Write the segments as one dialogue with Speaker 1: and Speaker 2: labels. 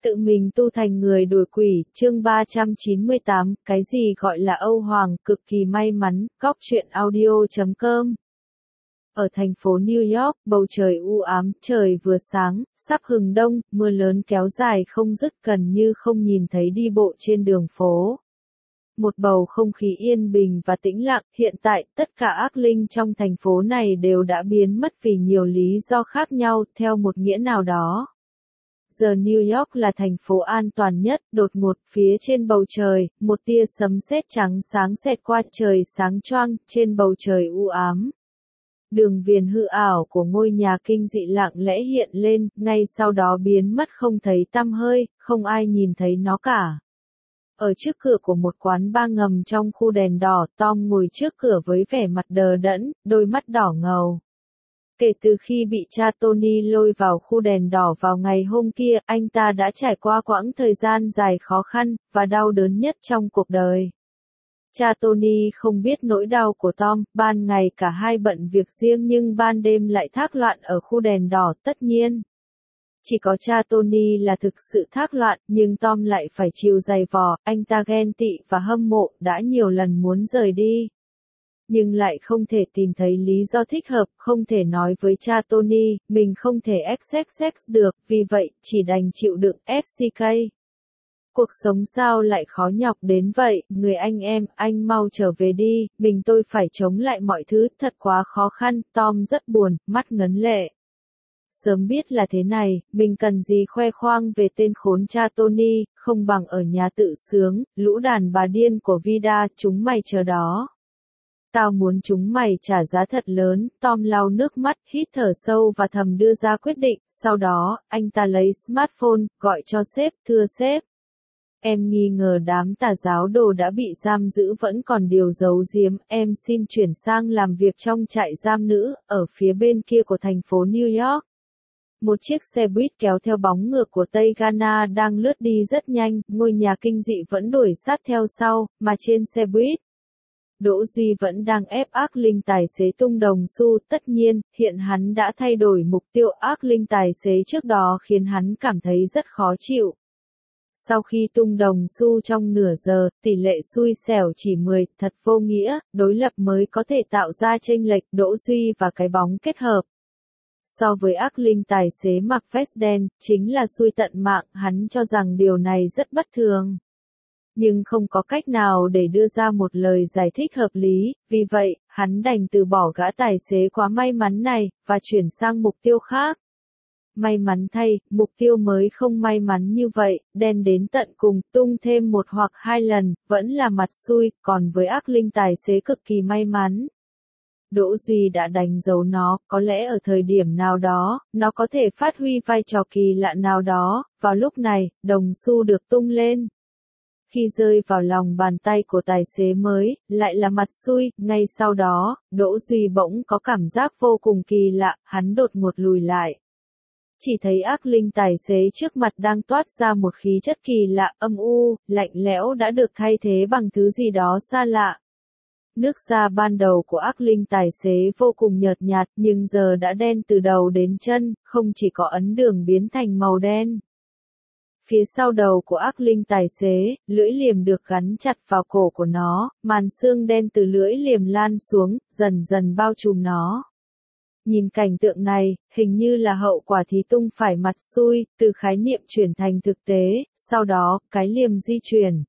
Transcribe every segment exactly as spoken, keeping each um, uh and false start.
Speaker 1: Tự mình tu thành người đuổi quỷ, chương ba trăm chín mươi tám, cái gì gọi là Âu Hoàng, cực kỳ may mắn, góc truyện audio chấm com. Ở thành phố New York, bầu trời u ám, trời vừa sáng, sắp hừng đông, mưa lớn kéo dài không dứt gần như không nhìn thấy đi bộ trên đường phố. Một bầu không khí yên bình và tĩnh lặng, hiện tại, tất cả ác linh trong thành phố này đều đã biến mất vì nhiều lý do khác nhau, theo một nghĩa nào đó. Giờ New York là thành phố an toàn nhất, đột ngột, phía trên bầu trời, một tia sấm sét trắng sáng xẹt qua trời sáng choang, trên bầu trời u ám. Đường viền hư ảo của ngôi nhà kinh dị lặng lẽ hiện lên, ngay sau đó biến mất không thấy tăm hơi, không ai nhìn thấy nó cả. Ở trước cửa của một quán bar ngầm trong khu đèn đỏ, Tom ngồi trước cửa với vẻ mặt đờ đẫn, đôi mắt đỏ ngầu. Kể từ khi bị cha Tony lôi vào khu đèn đỏ vào ngày hôm kia, anh ta đã trải qua quãng thời gian dài khó khăn, và đau đớn nhất trong cuộc đời. Cha Tony không biết nỗi đau của Tom, ban ngày cả hai bận việc riêng nhưng ban đêm lại thác loạn ở khu đèn đỏ, tất nhiên. Chỉ có cha Tony là thực sự thác loạn, nhưng Tom lại phải chịu giày vò, anh ta ghen tị và hâm mộ, đã nhiều lần muốn rời đi. Nhưng lại không thể tìm thấy lý do thích hợp, không thể nói với cha Tony, mình không thể xx xx được, vì vậy, chỉ đành chịu đựng ép xê ca. Cuộc sống sao lại khó nhọc đến vậy, người anh em, anh mau trở về đi, mình tôi phải chống lại mọi thứ, thật quá khó khăn, Tom rất buồn, mắt ngấn lệ. Sớm biết là thế này, mình cần gì khoe khoang về tên khốn cha Tony, không bằng ở nhà tự sướng, lũ đàn bà điên của Vida, chúng mày chờ đó. Tao muốn chúng mày trả giá thật lớn, Tom lau nước mắt, hít thở sâu và thầm đưa ra quyết định, sau đó, anh ta lấy smartphone, gọi cho sếp, thưa sếp. Em nghi ngờ đám tà giáo đồ đã bị giam giữ vẫn còn điều giấu giếm, em xin chuyển sang làm việc trong trại giam nữ, ở phía bên kia của thành phố New York. Một chiếc xe buýt kéo theo bóng ngược của Tây Ghana đang lướt đi rất nhanh, ngôi nhà kinh dị vẫn đuổi sát theo sau, mà trên xe buýt. Đỗ Duy vẫn đang ép ác linh tài xế tung đồng xu, tất nhiên, hiện hắn đã thay đổi mục tiêu ác linh tài xế trước đó khiến hắn cảm thấy rất khó chịu. Sau khi tung đồng xu trong nửa giờ, tỷ lệ xui xẻo chỉ mười, thật vô nghĩa, đối lập mới có thể tạo ra chênh lệch Đỗ Duy và cái bóng kết hợp. So với ác linh tài xế mặc vest đen, chính là xui tận mạng, hắn cho rằng điều này rất bất thường. Nhưng không có cách nào để đưa ra một lời giải thích hợp lý, vì vậy, hắn đành từ bỏ gã tài xế quá may mắn này, và chuyển sang mục tiêu khác. May mắn thay, mục tiêu mới không may mắn như vậy, đen đến tận cùng, tung thêm một hoặc hai lần, vẫn là mặt xui, còn với ác linh tài xế cực kỳ may mắn. Đỗ Duy đã đánh dấu nó, có lẽ ở thời điểm nào đó, nó có thể phát huy vai trò kỳ lạ nào đó, vào lúc này, đồng xu được tung lên. Khi rơi vào lòng bàn tay của tài xế mới, lại là mặt xui, ngay sau đó, Đỗ Duy bỗng có cảm giác vô cùng kỳ lạ, hắn đột ngột lùi lại. Chỉ thấy ác linh tài xế trước mặt đang toát ra một khí chất kỳ lạ, âm u, lạnh lẽo đã được thay thế bằng thứ gì đó xa lạ. Nước da ban đầu của ác linh tài xế vô cùng nhợt nhạt, nhưng giờ đã đen từ đầu đến chân, không chỉ có ấn đường biến thành màu đen. Phía sau đầu của ác linh tài xế, lưỡi liềm được gắn chặt vào cổ của nó, màn xương đen từ lưỡi liềm lan xuống, dần dần bao trùm nó. Nhìn cảnh tượng này, hình như là hậu quả thì tung phải mặt xui, từ khái niệm chuyển thành thực tế, sau đó, cái liềm di chuyển.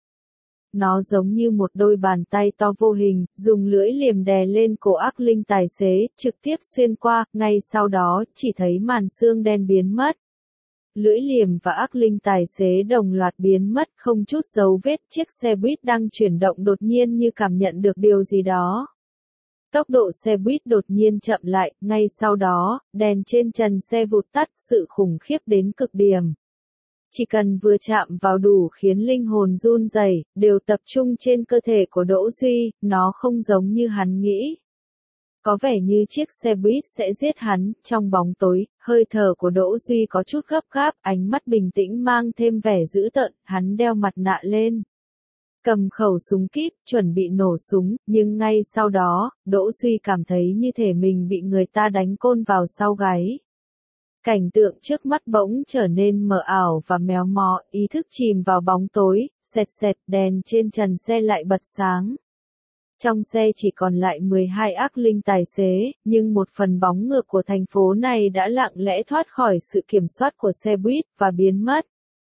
Speaker 1: Nó giống như một đôi bàn tay to vô hình, dùng lưỡi liềm đè lên cổ ác linh tài xế, trực tiếp xuyên qua, ngay sau đó, chỉ thấy màn xương đen biến mất. Lưỡi liềm và ác linh tài xế đồng loạt biến mất, không chút dấu vết, chiếc xe buýt đang chuyển động đột nhiên như cảm nhận được điều gì đó. Tốc độ xe buýt đột nhiên chậm lại, ngay sau đó, đèn trên trần xe vụt tắt, sự khủng khiếp đến cực điểm. Chỉ cần vừa chạm vào đủ khiến linh hồn run rẩy, đều tập trung trên cơ thể của Đỗ Duy, nó không giống như hắn nghĩ. Có vẻ như chiếc xe buýt sẽ giết hắn, trong bóng tối, hơi thở của Đỗ Duy có chút gấp gáp, ánh mắt bình tĩnh mang thêm vẻ dữ tợn, hắn đeo mặt nạ lên. Cầm khẩu súng kíp, chuẩn bị nổ súng, nhưng ngay sau đó, Đỗ Duy cảm thấy như thể mình bị người ta đánh côn vào sau gáy. Cảnh tượng trước mắt bỗng trở nên mờ ảo và méo mó, ý thức chìm vào bóng tối, sệt sệt đèn trên trần xe lại bật sáng. Trong xe chỉ còn lại mười hai ác linh tài xế, nhưng một phần bóng ngược của thành phố này đã lặng lẽ thoát khỏi sự kiểm soát của xe buýt và biến mất.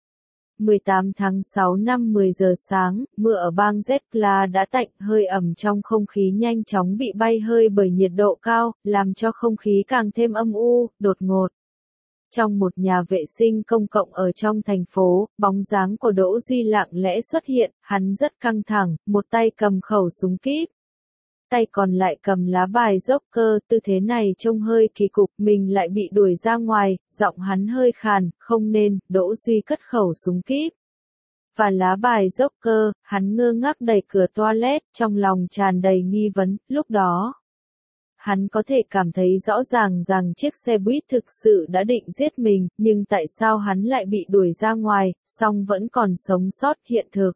Speaker 1: mười tám tháng sáu năm mười giờ sáng, mưa ở bang Zecla đã tạnh, hơi ẩm trong không khí nhanh chóng bị bay hơi bởi nhiệt độ cao, làm cho không khí càng thêm âm u, đột ngột. Trong một nhà vệ sinh công cộng ở trong thành phố, bóng dáng của Đỗ Duy lặng lẽ xuất hiện, hắn rất căng thẳng, một tay cầm khẩu súng kíp. Tay còn lại cầm lá bài Joker, tư thế này trông hơi kỳ cục, mình lại bị đuổi ra ngoài, giọng hắn hơi khàn, không nên, Đỗ Duy cất khẩu súng kíp. Và lá bài Joker, hắn ngơ ngác đẩy cửa toilet, trong lòng tràn đầy nghi vấn, lúc đó. Hắn có thể cảm thấy rõ ràng rằng chiếc xe buýt thực sự đã định giết mình, nhưng tại sao hắn lại bị đuổi ra ngoài, song vẫn còn sống sót hiện thực.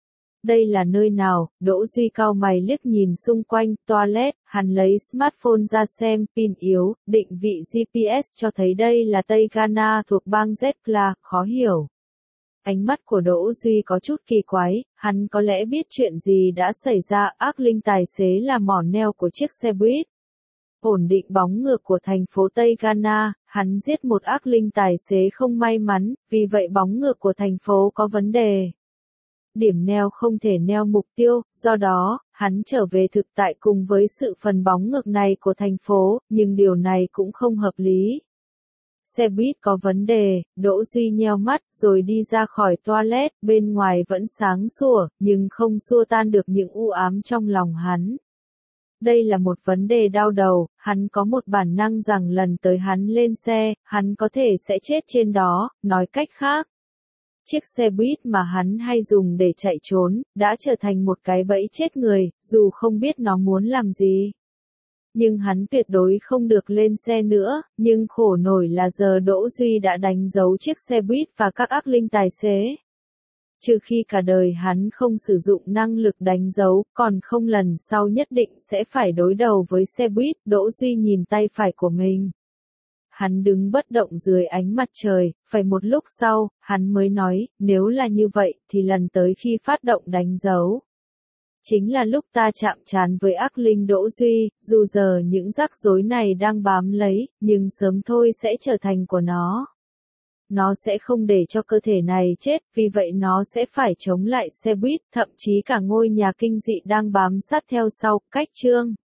Speaker 1: Đây là nơi nào? Đỗ Duy cau mày liếc nhìn xung quanh, toilet, hắn lấy smartphone ra xem, pin yếu, định vị giê pê ét cho thấy đây là Tây Ghana thuộc bang Zecla, khó hiểu. Ánh mắt của Đỗ Duy có chút kỳ quái, hắn có lẽ biết chuyện gì đã xảy ra, ác linh tài xế là mỏ neo của chiếc xe buýt. Ổn định bóng ngược của thành phố Tây Ghana, hắn giết một ác linh tài xế không may mắn, vì vậy bóng ngược của thành phố có vấn đề. Điểm neo không thể neo mục tiêu, do đó, hắn trở về thực tại cùng với sự phần bóng ngược này của thành phố, nhưng điều này cũng không hợp lý. Xe buýt có vấn đề, Đỗ Duy nheo mắt, rồi đi ra khỏi toilet, bên ngoài vẫn sáng sủa, nhưng không xua tan được những u ám trong lòng hắn. Đây là một vấn đề đau đầu, hắn có một bản năng rằng lần tới hắn lên xe, hắn có thể sẽ chết trên đó, nói cách khác. Chiếc xe buýt mà hắn hay dùng để chạy trốn, đã trở thành một cái bẫy chết người, dù không biết nó muốn làm gì. Nhưng hắn tuyệt đối không được lên xe nữa, nhưng khổ nổi là giờ Đỗ Duy đã đánh dấu chiếc xe buýt và các ác linh tài xế. Trừ khi cả đời hắn không sử dụng năng lực đánh dấu, còn không lần sau nhất định sẽ phải đối đầu với xe buýt. Đỗ Duy nhìn tay phải của mình. Hắn đứng bất động dưới ánh mặt trời, phải một lúc sau, hắn mới nói, nếu là như vậy, thì lần tới khi phát động đánh dấu. Chính là lúc ta chạm trán với ác linh Đỗ Duy, dù giờ những rắc rối này đang bám lấy, nhưng sớm thôi sẽ trở thành của nó. Nó sẽ không để cho cơ thể này chết, vì vậy nó sẽ phải chống lại xe buýt, thậm chí cả ngôi nhà kinh dị đang bám sát theo sau, cách chương.